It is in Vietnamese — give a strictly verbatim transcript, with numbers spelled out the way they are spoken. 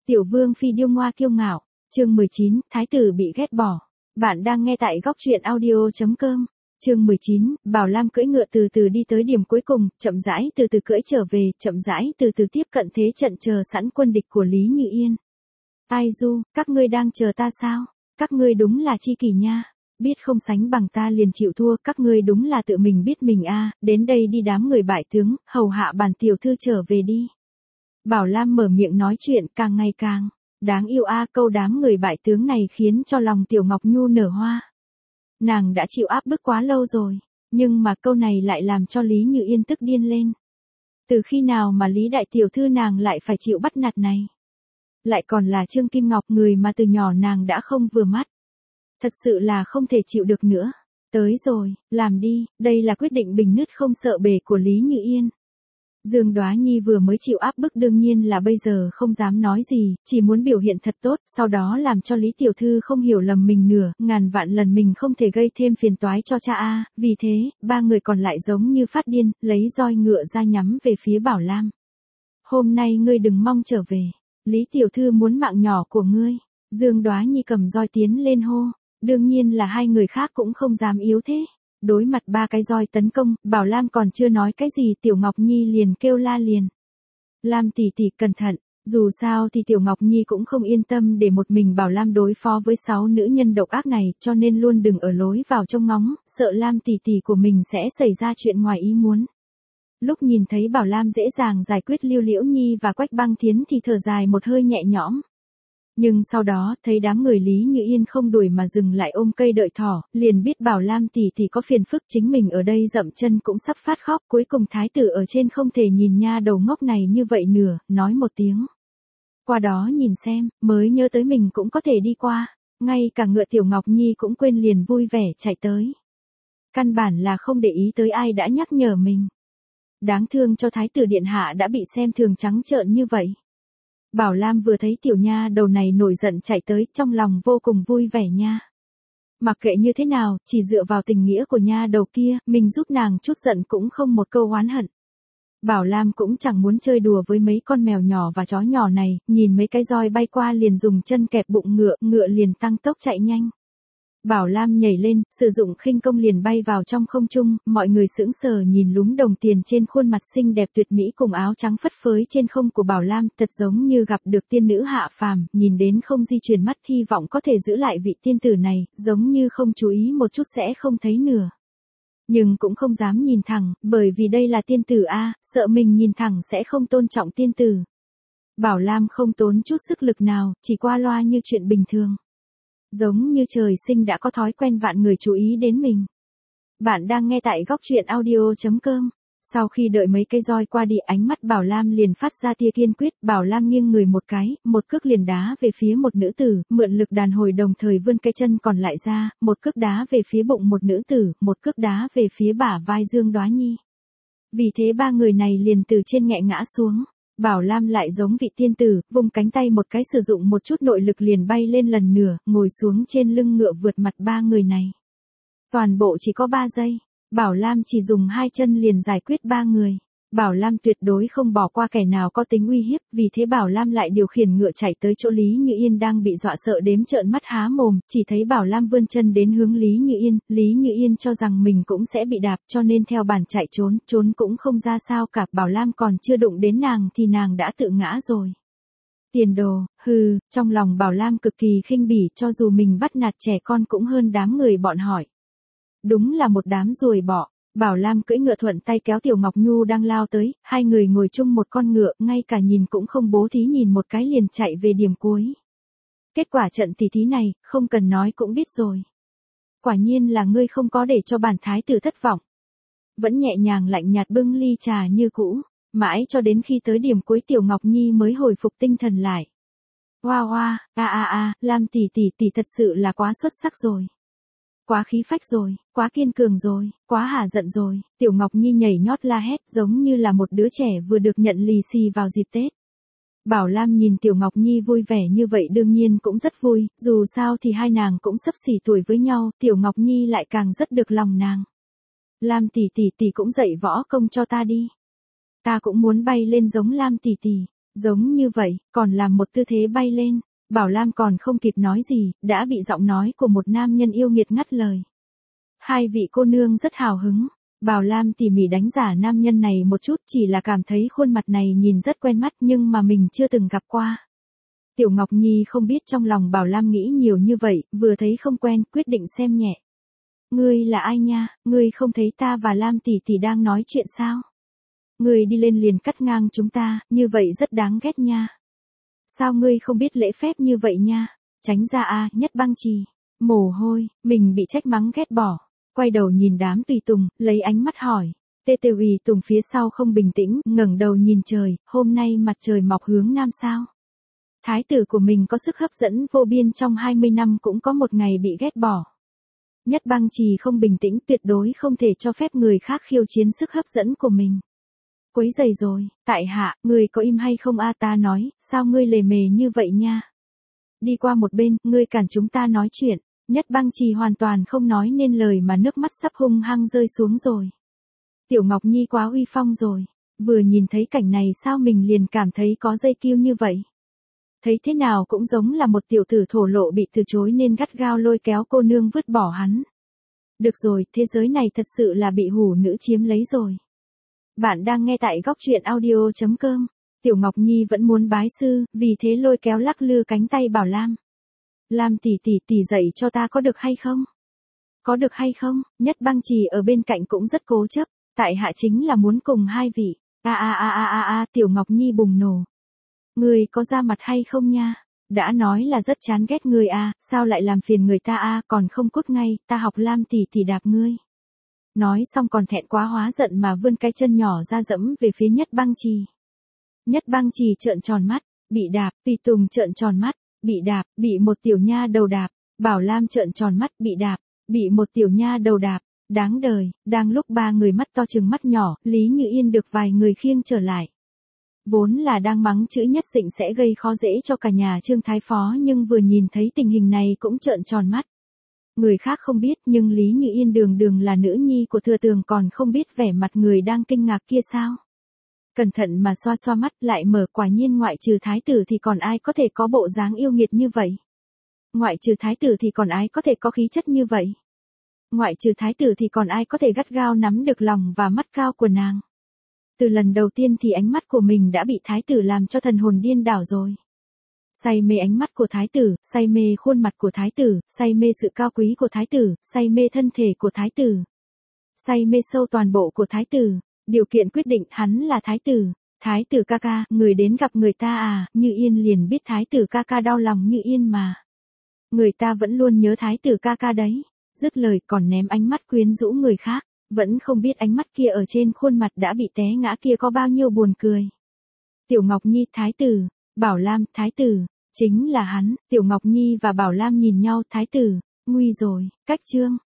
Tiểu vương phi điêu ngoa kiêu ngạo, chương mười chín, thái tử bị ghét bỏ. Bạn đang nghe tại góc truyện audio chấm com. Chương mười chín, Bảo Lam cưỡi ngựa từ từ đi tới điểm cuối cùng, chậm rãi từ từ cưỡi trở về, chậm rãi từ từ tiếp cận thế trận chờ sẵn quân địch của Lý Như Yên. Ai du, các ngươi đang chờ ta sao? Các ngươi đúng là chi kỷ nha. Biết không sánh bằng ta liền chịu thua, các ngươi đúng là tự mình biết mình a, à, đến đây đi đám người bại tướng, hầu hạ bản tiểu thư trở về đi. Bảo Lam mở miệng nói chuyện càng ngày càng đáng yêu a, à, câu đám người bại tướng này khiến cho lòng Tiểu Ngọc Nhu nở hoa. Nàng đã chịu áp bức quá lâu rồi, nhưng mà câu này lại làm cho Lý Như Yên tức điên lên. Từ khi nào mà Lý đại tiểu thư nàng lại phải chịu bắt nạt này? Lại còn là Trương Kim Ngọc, người mà từ nhỏ nàng đã không vừa mắt. Thật sự là không thể chịu được nữa. Tới rồi, làm đi, đây là quyết định bình nứt không sợ bể của Lý Như Yên. Dương Đoá Nhi vừa mới chịu áp bức đương nhiên là bây giờ không dám nói gì, chỉ muốn biểu hiện thật tốt, sau đó làm cho Lý tiểu thư không hiểu lầm mình nửa, ngàn vạn lần mình không thể gây thêm phiền toái cho cha a, vì thế, ba người còn lại giống như phát điên, lấy roi ngựa ra nhắm về phía Bảo Lam. Hôm nay ngươi đừng mong trở về, Lý tiểu thư muốn mạng nhỏ của ngươi. Dương Đoá Nhi cầm roi tiến lên hô, đương nhiên là hai người khác cũng không dám yếu thế. Đối mặt ba cái roi tấn công, Bảo Lam còn chưa nói cái gì, Tiểu Ngọc Nhi liền kêu la liền. Lam tỷ tỷ cẩn thận, dù sao thì Tiểu Ngọc Nhi cũng không yên tâm để một mình Bảo Lam đối phó với sáu nữ nhân độc ác này, cho nên luôn đừng ở lối vào trông ngóng, sợ Lam tỷ tỷ của mình sẽ xảy ra chuyện ngoài ý muốn. Lúc nhìn thấy Bảo Lam dễ dàng giải quyết Lưu Liễu Nhi và Quách Băng Thiến thì thở dài một hơi nhẹ nhõm. Nhưng sau đó, thấy đám người Lý Như Yên không đuổi mà dừng lại ôm cây đợi thỏ, liền biết Bảo Lam tỷ tỷ có phiền phức, chính mình ở đây dậm chân cũng sắp phát khóc, cuối cùng thái tử ở trên không thể nhìn nha đầu ngốc này như vậy nửa, nói một tiếng. Qua đó nhìn xem, mới nhớ tới mình cũng có thể đi qua, ngay cả ngựa Tiểu Ngọc Nhi cũng quên liền vui vẻ chạy tới. Căn bản là không để ý tới ai đã nhắc nhở mình. Đáng thương cho thái tử điện hạ đã bị xem thường trắng trợn như vậy. Bảo Lam vừa thấy tiểu nha đầu này nổi giận chạy tới, trong lòng vô cùng vui vẻ nha. Mặc kệ như thế nào, chỉ dựa vào tình nghĩa của nha đầu kia, mình giúp nàng chút giận cũng không một câu oán hận. Bảo Lam cũng chẳng muốn chơi đùa với mấy con mèo nhỏ và chó nhỏ này, nhìn mấy cái roi bay qua liền dùng chân kẹp bụng ngựa, ngựa liền tăng tốc chạy nhanh. Bảo Lam nhảy lên, sử dụng khinh công liền bay vào trong không trung, mọi người sững sờ nhìn lúm đồng tiền trên khuôn mặt xinh đẹp tuyệt mỹ cùng áo trắng phất phới trên không của Bảo Lam, thật giống như gặp được tiên nữ hạ phàm, nhìn đến không di chuyển mắt, hy vọng có thể giữ lại vị tiên tử này, giống như không chú ý một chút sẽ không thấy nửa. Nhưng cũng không dám nhìn thẳng, bởi vì đây là tiên tử a, sợ mình nhìn thẳng sẽ không tôn trọng tiên tử. Bảo Lam không tốn chút sức lực nào, chỉ qua loa như chuyện bình thường. Giống như trời sinh đã có thói quen vạn người chú ý đến mình. Bạn đang nghe tại góc truyện audio chấm com. Sau khi đợi mấy cây roi qua đi, ánh mắt Bảo Lam liền phát ra tia kiên quyết, Bảo Lam nghiêng người một cái, một cước liền đá về phía một nữ tử, mượn lực đàn hồi đồng thời vươn cái chân còn lại ra, một cước đá về phía bụng một nữ tử, một cước đá về phía bả vai Dương Đoá Nhi. Vì thế ba người này liền từ trên nghẹ ngã xuống. Bảo Lam lại giống vị tiên tử, vùng cánh tay một cái sử dụng một chút nội lực liền bay lên lần nữa, ngồi xuống trên lưng ngựa vượt mặt ba người này. Toàn bộ chỉ có ba giây, Bảo Lam chỉ dùng hai chân liền giải quyết ba người. Bảo Lam tuyệt đối không bỏ qua kẻ nào có tính uy hiếp, vì thế Bảo Lam lại điều khiển ngựa chạy tới chỗ Lý Như Yên đang bị dọa sợ đếm trợn mắt há mồm, chỉ thấy Bảo Lam vươn chân đến hướng Lý Như Yên, Lý Như Yên cho rằng mình cũng sẽ bị đạp cho nên theo bản chạy trốn, trốn cũng không ra sao cả, Bảo Lam còn chưa đụng đến nàng thì nàng đã tự ngã rồi. Tiền đồ, hừ, trong lòng Bảo Lam cực kỳ khinh bỉ, cho dù mình bắt nạt trẻ con cũng hơn đám người bọn hỏi. Đúng là một đám ruồi bọ. Bảo Lam cưỡi ngựa thuận tay kéo Tiểu Ngọc Nhu đang lao tới, hai người ngồi chung một con ngựa, ngay cả nhìn cũng không bố thí nhìn một cái liền chạy về điểm cuối. Kết quả trận tỷ thí này, không cần nói cũng biết rồi. Quả nhiên là ngươi không có để cho bản thái tử thất vọng. Vẫn nhẹ nhàng lạnh nhạt bưng ly trà như cũ, mãi cho đến khi tới điểm cuối Tiểu Ngọc Nhi mới hồi phục tinh thần lại. Hoa hoa, a a a, Lam tỷ tỷ tỷ thật sự là quá xuất sắc rồi. Quá khí phách rồi, quá kiên cường rồi, quá hả giận rồi, Tiểu Ngọc Nhi nhảy nhót la hét giống như là một đứa trẻ vừa được nhận lì xì vào dịp Tết. Bảo Lam nhìn Tiểu Ngọc Nhi vui vẻ như vậy đương nhiên cũng rất vui, dù sao thì hai nàng cũng xấp xỉ tuổi với nhau, Tiểu Ngọc Nhi lại càng rất được lòng nàng. Lam tỷ tỷ tỷ cũng dạy võ công cho ta đi. Ta cũng muốn bay lên giống Lam tỷ tỷ. Giống như vậy, còn làm một tư thế bay lên. Bảo Lam còn không kịp nói gì, đã bị giọng nói của một nam nhân yêu nghiệt ngắt lời. Hai vị cô nương rất hào hứng. Bảo Lam tỉ mỉ đánh giá nam nhân này một chút, chỉ là cảm thấy khuôn mặt này nhìn rất quen mắt nhưng mà mình chưa từng gặp qua. Tiểu Ngọc Nhi không biết trong lòng Bảo Lam nghĩ nhiều như vậy, vừa thấy không quen, quyết định xem nhẹ. Ngươi là ai nha, ngươi không thấy ta và Lam tỷ tỷ đang nói chuyện sao? Ngươi đi lên liền cắt ngang chúng ta, như vậy rất đáng ghét nha. Sao ngươi không biết lễ phép như vậy nha? Tránh ra a, Nhất Băng Trì. Mồ hôi, mình bị trách mắng ghét bỏ. Quay đầu nhìn đám tùy tùng, lấy ánh mắt hỏi. Tê Tê Uy Tùng phía sau không bình tĩnh, ngẩng đầu nhìn trời, hôm nay mặt trời mọc hướng nam sao? Thái tử của mình có sức hấp dẫn vô biên, trong hai mươi năm cũng có một ngày bị ghét bỏ. Nhất Băng Trì không bình tĩnh, tuyệt đối không thể cho phép người khác khiêu chiến sức hấp dẫn của mình. Quấy rầy rồi, tại hạ, người có im hay không a? Ta nói, sao ngươi lề mề như vậy nha? Đi qua một bên, ngươi cản chúng ta nói chuyện. Nhất Băng Trì hoàn toàn không nói nên lời mà nước mắt sắp hung hăng rơi xuống rồi. Tiểu Ngọc Nhi quá uy phong rồi, vừa nhìn thấy cảnh này sao mình liền cảm thấy có dây kiêu như vậy. Thấy thế nào cũng giống là một tiểu tử thổ lộ bị từ chối nên gắt gao lôi kéo cô nương vứt bỏ hắn. Được rồi, thế giới này thật sự là bị hủ nữ chiếm lấy rồi. Bạn đang nghe tại góc truyện audio chấm com. Tiểu Ngọc Nhi vẫn muốn bái sư, vì thế lôi kéo lắc lư cánh tay Bảo Lam. Lam tỷ tỷ tỷ dạy cho ta có được hay không? Có được hay không? Nhất Băng Trì ở bên cạnh cũng rất cố chấp, tại hạ chính là muốn cùng hai vị. A a a a a a, Tiểu Ngọc Nhi bùng nổ. Người có ra mặt hay không nha? Đã nói là rất chán ghét người a, sao lại làm phiền người ta a, còn không cút ngay, ta học Lam tỷ tỷ đạp ngươi. Nói xong còn thẹn quá hóa giận mà vươn cái chân nhỏ ra dẫm về phía Nhất Băng Trì. Nhất Băng Trì trợn tròn mắt, bị đạp, tùy tùng trợn tròn mắt, bị đạp, bị một tiểu nha đầu đạp. Bảo Lam trợn tròn mắt, bị đạp, bị một tiểu nha đầu đạp. Đáng đời, đang lúc ba người mắt to trừng mắt nhỏ, Lý Như Yên được vài người khiêng trở lại. Vốn là đang mắng chữ Nhất Dịnh sẽ gây khó dễ cho cả nhà Trương Thái Phó, nhưng vừa nhìn thấy tình hình này cũng trợn tròn mắt. Người khác không biết nhưng Lý Như Yên đường đường là nữ nhi của Thừa Tường còn không biết vẻ mặt người đang kinh ngạc kia sao. Cẩn thận mà xoa xoa mắt lại mở, quả nhiên ngoại trừ thái tử thì còn ai có thể có bộ dáng yêu nghiệt như vậy. Ngoại trừ thái tử thì còn ai có thể có khí chất như vậy. Ngoại trừ thái tử thì còn ai có thể gắt gao nắm được lòng và mắt cao của nàng. Từ lần đầu tiên thì ánh mắt của mình đã bị thái tử làm cho thần hồn điên đảo rồi. Say mê ánh mắt của thái tử, say mê khuôn mặt của thái tử, say mê sự cao quý của thái tử, say mê thân thể của thái tử. Say mê sâu toàn bộ của thái tử. Điều kiện quyết định hắn là thái tử. Thái tử ca ca, người đến gặp người ta à, Như Yên liền biết thái tử ca ca đau lòng Như Yên mà. Người ta vẫn luôn nhớ thái tử ca ca đấy. Dứt lời còn ném ánh mắt quyến rũ người khác, vẫn không biết ánh mắt kia ở trên khuôn mặt đã bị té ngã kia có bao nhiêu buồn cười. Tiểu Ngọc Nhi, thái tử, Bảo Lam, thái tử, chính là hắn. Tiểu Ngọc Nhi và Bảo Lam nhìn nhau, thái tử, nguy rồi, cách chương.